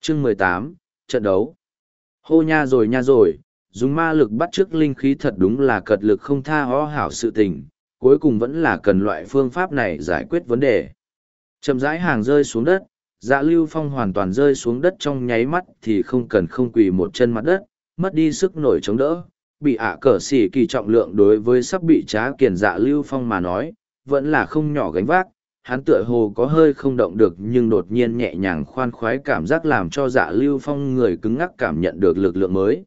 Chương 18, trận đấu. Hô nha rồi, dùng ma lực bắt chước linh khí thật đúng là cật lực không tha ho hảo sự tình, cuối cùng vẫn là cần loại phương pháp này giải quyết vấn đề. Chậm rãi hàng rơi xuống đất, Dạ Lưu Phong hoàn toàn rơi xuống đất trong nháy mắt thì không cần không quỳ một chân mặt đất, mất đi sức nổi chống đỡ, bị cờ xỉ kỳ trọng lượng đối với sắp bị trá kiền Dạ Lưu Phong mà nói, vẫn là không nhỏ gánh vác. Hắn tựa hồ có hơi không động được nhưng đột nhiên nhẹ nhàng khoan khoái cảm giác làm cho Dạ Lưu Phong người cứng ngắc cảm nhận được lực lượng mới.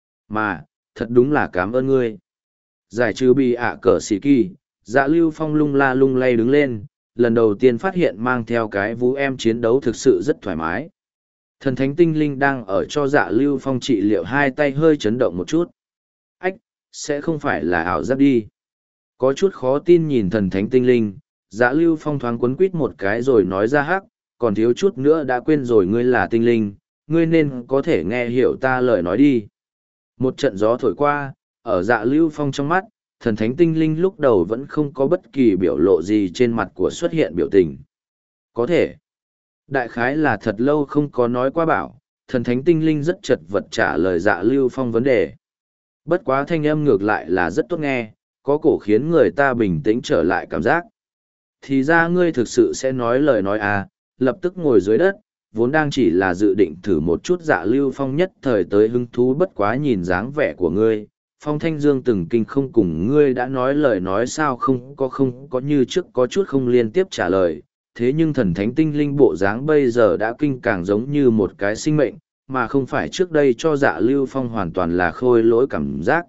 Mà, thật đúng là cảm ơn ngươi. Giải trừ bị cờ xỉ kỳ, Dạ Lưu Phong lung la lung lay đứng lên, lần đầu tiên phát hiện mang theo cái vú em chiến đấu thực sự rất thoải mái. Thần thánh tinh linh đang ở cho Dạ Lưu Phong trị liệu, hai tay hơi chấn động một chút. Ách, sẽ không phải là ảo giác đi. Có chút khó tin nhìn thần thánh tinh linh, Dạ Lưu Phong thoáng quấn quýt một cái rồi nói ra hắc, còn thiếu chút nữa đã quên rồi ngươi là tinh linh, ngươi nên có thể nghe hiểu ta lời nói đi. Một trận gió thổi qua, ở Dạ Lưu Phong trong mắt, thần thánh tinh linh lúc đầu vẫn không có bất kỳ biểu lộ gì trên mặt của xuất hiện biểu tình. Có thể. Đại khái là thật lâu không có nói qua bảo, thần thánh tinh linh rất chật vật trả lời Dạ Lưu Phong vấn đề. Bất quá thanh âm ngược lại là rất tốt nghe, có cổ khiến người ta bình tĩnh trở lại cảm giác. Thì ra ngươi thực sự sẽ nói lời nói à, lập tức ngồi dưới đất, vốn đang chỉ là dự định thử một chút. Dạ Lưu Phong nhất thời tới hứng thú, bất quá nhìn dáng vẻ của ngươi, Phong Thanh Dương từng kinh không cùng ngươi đã nói lời nói sao không có như trước có chút không liên tiếp trả lời, thế nhưng thần thánh tinh linh bộ dáng bây giờ đã kinh càng giống như một cái sinh mệnh, mà không phải trước đây cho Dạ Lưu Phong hoàn toàn là khôi lỗi cảm giác.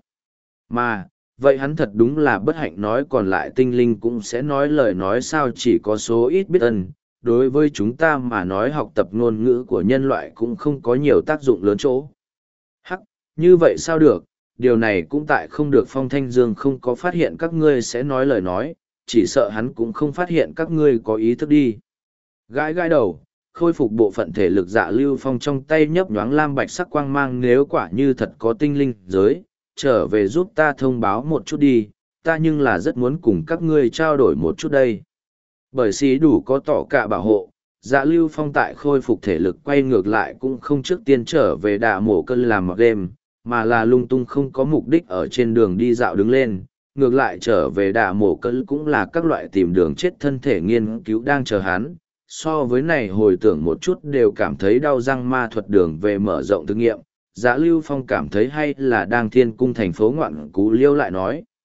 Mà, vậy hắn thật đúng là bất hạnh, nói còn lại tinh linh cũng sẽ nói lời nói sao chỉ có số ít biết ân, đối với chúng ta mà nói học tập ngôn ngữ của nhân loại cũng không có nhiều tác dụng lớn chỗ. Hắc, như vậy sao được, điều này cũng tại không được. Phong Thanh Dương không có phát hiện các ngươi sẽ nói lời nói, chỉ sợ hắn cũng không phát hiện các ngươi có ý thức đi. Gãi gãi đầu, khôi phục bộ phận thể lực, Dạ Lưu Phong trong tay nhấp nhoáng lam bạch sắc quang mang, nếu quả như thật có tinh linh giới, trở về giúp ta thông báo một chút đi, ta nhưng là rất muốn cùng các ngươi trao đổi một chút đây. Bởi xí đủ có tỏ cả bảo hộ, Dạ Lưu Phong tại khôi phục thể lực quay ngược lại cũng không trước tiên trở về đạ mổ cơn làm mặc đêm, mà là lung tung không có mục đích ở trên đường đi dạo đứng lên, ngược lại trở về đạ mổ cơn cũng là các loại tìm đường chết thân thể nghiên cứu đang chờ hắn. So với này hồi tưởng một chút đều cảm thấy đau răng, ma thuật đường về mở rộng thử nghiệm, Dạ Lưu Phong cảm thấy hay là đang thiên cung thành phố ngoạn cú liêu lại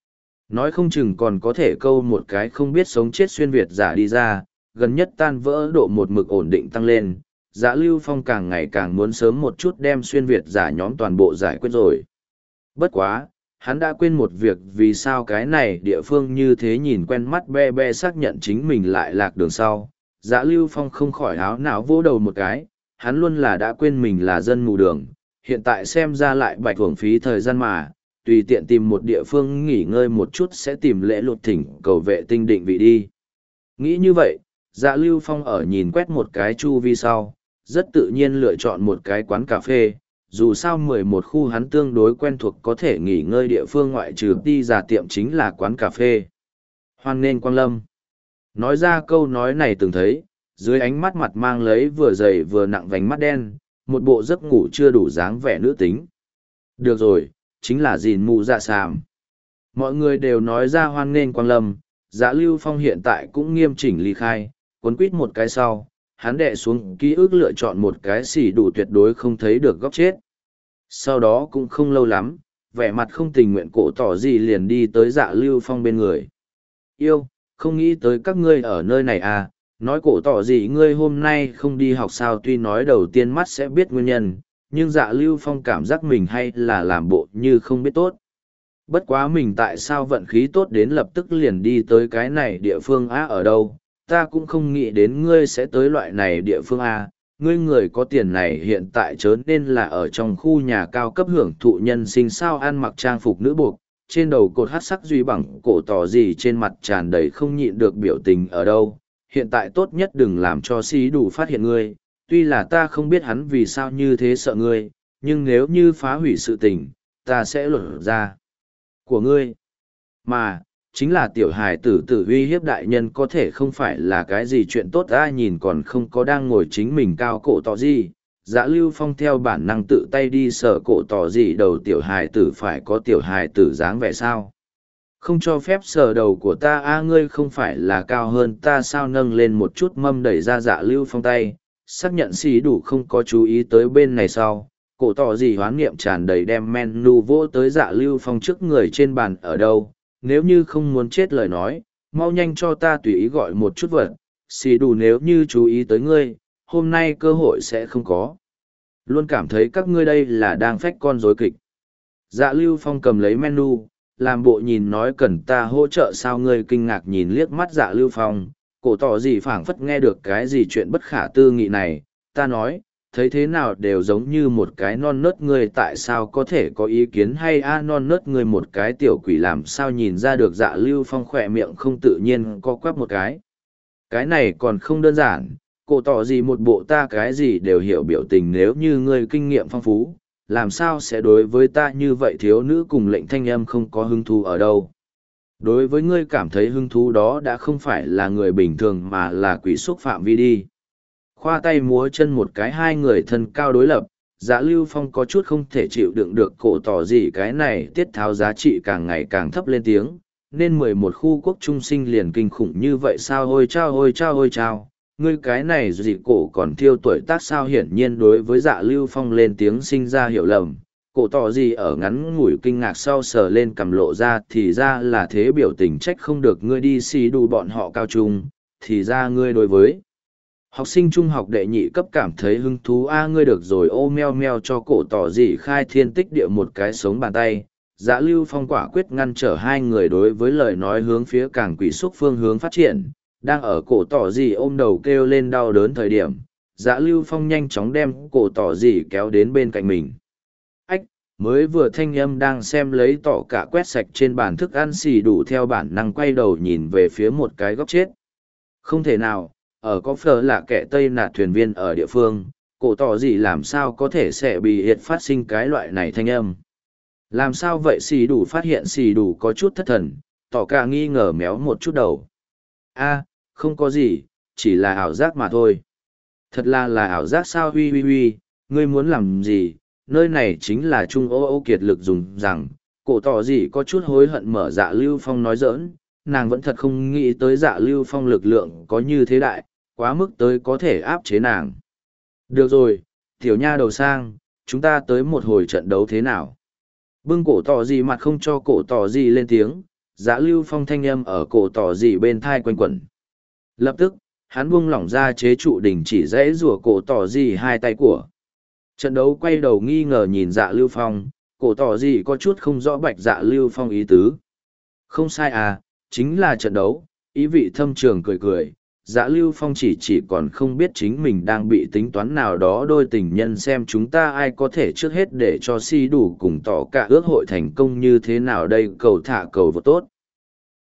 nói không chừng còn có thể câu một cái không biết sống chết xuyên Việt giả đi ra, gần nhất tan vỡ độ một mực ổn định tăng lên. Dạ Lưu Phong càng ngày càng muốn sớm một chút đem xuyên Việt giả nhóm toàn bộ giải quyết rồi. Bất quá, hắn đã quên một việc, vì sao cái này địa phương như thế nhìn quen mắt, be be xác nhận chính mình lại lạc đường sau. Dạ Lưu Phong không khỏi áo não vỗ đầu một cái, hắn luôn là đã quên mình là dân mù đường, hiện tại xem ra lại bạch hưởng phí thời gian mà, tùy tiện tìm một địa phương nghỉ ngơi một chút sẽ tìm lễ lụt thỉnh cầu vệ tinh định vị đi. Nghĩ như vậy, Dạ Lưu Phong ở nhìn quét một cái chu vi sau, rất tự nhiên lựa chọn một cái quán cà phê, dù sao 11 khu hắn tương đối quen thuộc, có thể nghỉ ngơi địa phương ngoại trừ đi ra tiệm chính là quán cà phê. Hoan nghênh quang lâm. Nói ra câu nói này từng thấy, dưới ánh mắt mặt mang lấy vừa dày vừa nặng vành mắt đen, một bộ giấc ngủ chưa đủ dáng vẻ nữ tính. Được rồi, chính là gìn mù dạ sàm. Mọi người đều nói ra hoan nghênh quang lâm, Dạ Lưu Phong hiện tại cũng nghiêm chỉnh ly khai, cuốn quýt một cái sau, hắn đệ xuống ký ức lựa chọn một cái xỉ đủ tuyệt đối không thấy được góc chết. Sau đó cũng không lâu lắm, vẻ mặt không tình nguyện cổ tỏ gì liền đi tới Dạ Lưu Phong bên người. Yêu, không nghĩ tới các ngươi ở nơi này à, nói cổ tỏ gì ngươi hôm nay không đi học sao, tuy nói đầu tiên mắt sẽ biết nguyên nhân, nhưng Dạ Lưu Phong cảm giác mình hay là làm bộ như không biết tốt. Bất quá mình tại sao vận khí tốt đến lập tức liền đi tới cái này địa phương á, ở đâu, ta cũng không nghĩ đến ngươi sẽ tới loại này địa phương a. Ngươi người có tiền này hiện tại chớ nên là ở trong khu nhà cao cấp hưởng thụ nhân sinh sao, ăn mặc trang phục nữ buộc, trên đầu cột hát sắc duy bằng cổ tỏ gì, trên mặt tràn đầy không nhịn được biểu tình ở đâu. Hiện tại tốt nhất đừng làm cho xí đủ phát hiện ngươi, tuy là ta không biết hắn vì sao như thế sợ ngươi, nhưng nếu như phá hủy sự tình, ta sẽ lột ra của ngươi. Mà, chính là tiểu hài tử tử uy hiếp đại nhân có thể không phải là cái gì chuyện tốt, ai nhìn còn không có đang ngồi chính mình cao cổ tỏ gì. Dạ Lưu Phong theo bản năng tự tay đi sờ cổ tỏ gì đầu tiểu hài tử, phải có tiểu hài tử dáng vẻ sao. Không cho phép sờ đầu của ta a, ngươi không phải là cao hơn ta sao. Nâng lên một chút mâm đẩy ra Dạ Lưu Phong tay, xác nhận xì đủ không có chú ý tới bên này sau. Cổ tỏ gì hoán niệm tràn đầy đem menu vỗ tới Dạ Lưu Phong trước người trên bàn. Ở đâu, nếu như không muốn chết lời nói, mau nhanh cho ta tùy ý gọi một chút vật, xì đủ nếu như chú ý tới ngươi, hôm nay cơ hội sẽ không có. Luôn cảm thấy các ngươi đây là đang phách con rối kịch. Dạ Lưu Phong cầm lấy menu, làm bộ nhìn nói cần ta hỗ trợ sao. Ngươi kinh ngạc nhìn liếc mắt Dạ Lưu Phong, cổ tỏ gì phảng phất nghe được cái gì chuyện bất khả tư nghị này. Ta nói, thấy thế nào đều giống như một cái non nớt, ngươi tại sao có thể có ý kiến hay a non nớt, ngươi một cái tiểu quỷ làm sao nhìn ra được. Dạ Lưu Phong khỏe miệng không tự nhiên co quắp một cái này còn không đơn giản. Cổ tỏ gì một bộ ta cái gì đều hiểu biểu tình, nếu như ngươi kinh nghiệm phong phú, làm sao sẽ đối với ta như vậy. Thiếu nữ cùng lệnh thanh âm không có hứng thú ở đâu. Đối với ngươi cảm thấy hứng thú đó đã không phải là người bình thường mà là quỷ xúc phạm vi đi. Khoa tay múa chân một cái, hai người thân cao đối lập. Dạ Lưu Phong có chút không thể chịu đựng được cổ tỏ gì cái này tiết tháo giá trị càng ngày càng thấp lên tiếng. Nên 11 khu quốc trung sinh liền kinh khủng như vậy sao. Ôi chao ôi chao ôi chao, ngươi cái này gì cổ còn thiêu tuổi tác sao. Hiển nhiên đối với Dạ Lưu Phong lên tiếng sinh ra hiểu lầm. Cổ tỏ gì ở ngắn ngủi kinh ngạc sau sờ lên cầm lộ ra, thì ra là thế, biểu tình trách không được ngươi đi xì đu bọn họ cao trung, thì ra ngươi đối với học sinh trung học đệ nhị cấp cảm thấy hứng thú a. Ngươi được rồi, ô meo meo cho cổ tỏ gì khai thiên tích địa một cái sống bàn tay. Dạ Lưu Phong quả quyết ngăn trở hai người đối với lời nói hướng phía càng quỷ xúc phương hướng phát triển. Đang ở cổ tỏ gì ôm đầu kêu lên đau đớn thời điểm, Dạ Lưu Phong nhanh chóng đem cổ tỏ gì kéo đến bên cạnh mình. Ách, mới vừa thanh âm đang xem lấy tỏ cả quét sạch trên bàn thức ăn xì đủ theo bản năng quay đầu nhìn về phía một cái góc chết. Không thể nào, ở có phở là kẻ Tây Nạt thuyền viên ở địa phương, cổ tỏ gì làm sao có thể sẽ bị hiện phát sinh cái loại này thanh âm. Làm sao vậy? Xì đủ phát hiện xì đủ có chút thất thần, tỏ cả nghi ngờ méo một chút đầu. A, không có gì, chỉ là ảo giác mà thôi. Thật là ảo giác sao? Huy huy huy, ngươi muốn làm gì? Nơi này chính là Trung Ô kiệt lực dùng rằng, cổ tỏ gì có chút hối hận mở Dạ Lưu Phong nói giỡn, nàng vẫn thật không nghĩ tới Dạ Lưu Phong lực lượng có như thế đại, quá mức tới có thể áp chế nàng. Được rồi, tiểu nha đầu sang, chúng ta tới một hồi trận đấu thế nào? Bưng cổ tỏ gì mặt không cho cổ tỏ gì lên tiếng, Dạ Lưu Phong thanh âm ở cổ tỏ gì bên thai quanh quẩn. Lập tức, hắn buông lỏng ra chế trụ đình chỉ dãy rùa cổ tỏ gì hai tay của. Trận đấu quay đầu nghi ngờ nhìn Dạ Lưu Phong, cổ tỏ gì có chút không rõ bạch Dạ Lưu Phong ý tứ. Không sai à, chính là trận đấu, ý vị thâm trường cười cười. Dạ Lưu Phong chỉ còn không biết chính mình đang bị tính toán nào đó đôi tình nhân xem chúng ta ai có thể trước hết để cho si đủ cùng tỏ cả ước hội thành công như thế nào đây. Cầu thả cầu vô tốt.